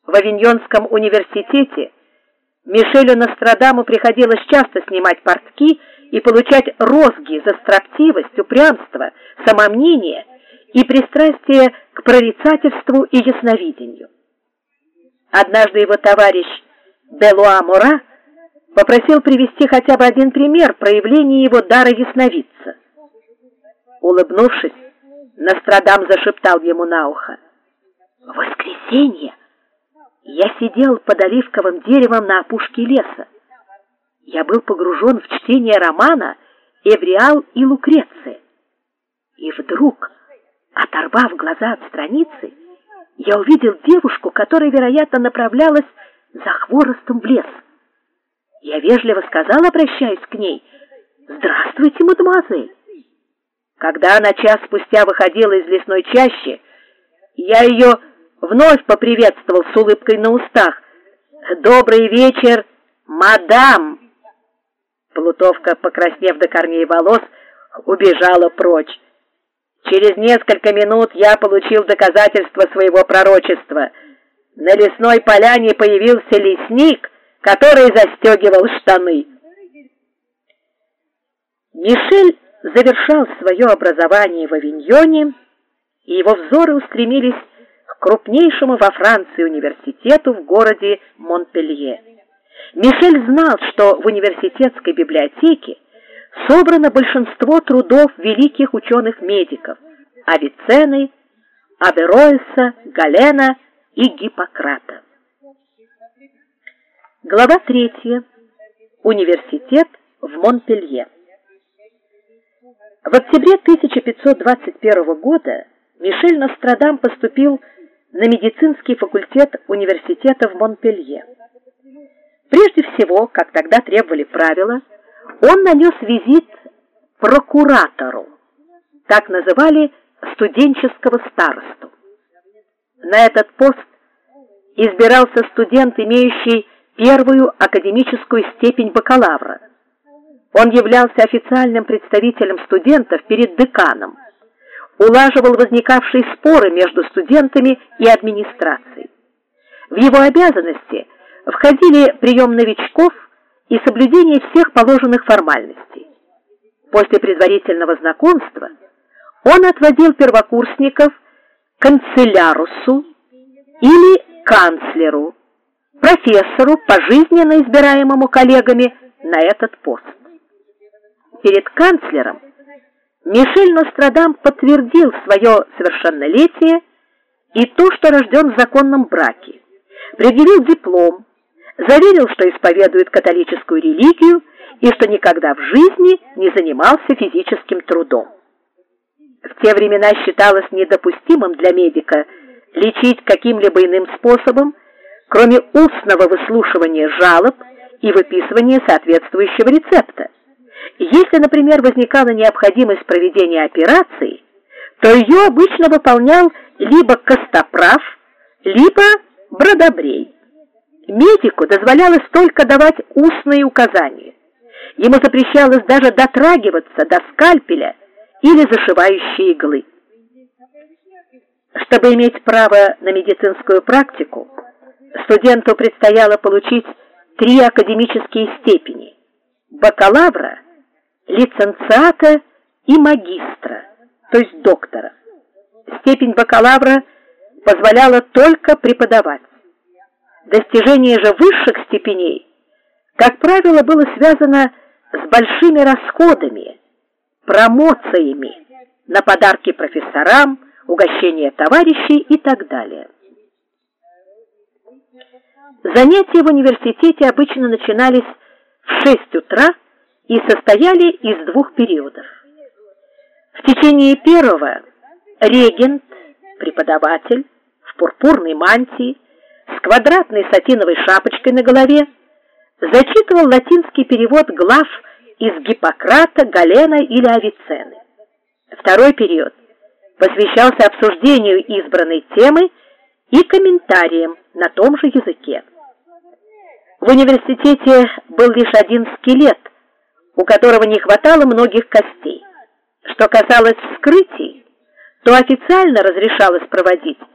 В Авиньонском университете Мишелю Нострадаму приходилось часто снимать портки и получать розги за строптивость, упрямство, самомнение и пристрастие к прорицательству и ясновидению. Однажды его товарищ Белуа-Мора попросил привести хотя бы один пример проявления его дара ясновидца. Улыбнувшись, Нострадам зашептал ему на ухо: «В воскресенье я сидел под оливковым деревом на опушке леса. Я был погружен в чтение романа «Эвриал и Лукреция». И вдруг, оторвав глаза от страницы, я увидел девушку, которая, вероятно, направлялась за хворостом в лес. Я вежливо сказал, обращаясь к ней: «Здравствуйте, мадемуазель». Когда она час спустя выходила из лесной чащи, я ее вновь поприветствовал с улыбкой на устах: «Добрый вечер, мадам!» Плутовка, покраснев до корней волос, убежала прочь. Через несколько минут я получил доказательство своего пророчества. На лесной поляне появился лесник, который застегивал штаны. Мишель завершал свое образование в Авиньоне, и его взоры устремились к крупнейшему во Франции университету в городе Монпелье. Мишель знал, что в университетской библиотеке собрано большинство трудов великих ученых-медиков – Авиценны, Авероэса, Галена и Гиппократа. Глава 3. Университет в Монпелье. В октябре 1521 года Мишель Нострадам поступил на медицинский факультет университета в Монпелье. Прежде всего, как тогда требовали правила, он нанес визит прокуратору, так называли студенческого старосту. На этот пост избирался студент, имеющий первую академическую степень бакалавра. Он являлся официальным представителем студентов перед деканом, улаживал возникавшие споры между студентами и администрацией. В его обязанности входили прием новичков и соблюдение всех положенных формальностей. После предварительного знакомства он отводил первокурсников к канцелярусу или канцлеру, профессору, пожизненно избираемому коллегами на этот пост. Перед канцлером Мишель Нострадам подтвердил свое совершеннолетие и то, что рожден в законном браке, предъявил диплом, заверил, что исповедует католическую религию и что никогда в жизни не занимался физическим трудом. В те времена считалось недопустимым для медика лечить каким-либо иным способом, кроме устного выслушивания жалоб и выписывания соответствующего рецепта. Если, например, возникала необходимость проведения операции, то ее обычно выполнял либо костоправ, либо бродобрей. Медику дозволялось только давать устные указания. Ему запрещалось даже дотрагиваться до скальпеля или зашивающей иглы. Чтобы иметь право на медицинскую практику, студенту предстояло получить 3 академические степени – бакалавра, лиценциата и магистра, то есть доктора. Степень бакалавра позволяла только преподавать. Достижение же высших степеней, как правило, было связано с большими расходами, промоциями на подарки профессорам, угощение товарищей и так далее. Занятия в университете обычно начинались в 6 утра и состояли из 2 периодов. В течение первого регент, преподаватель, в пурпурной мантии, с квадратной сатиновой шапочкой на голове, зачитывал латинский перевод глав из Гиппократа, Галена или Авиценны. Второй период посвящался обсуждению избранной темы и комментариям на том же языке. В университете был лишь один скелет, у которого не хватало многих костей. Что касалось вскрытий, то официально разрешалось проводить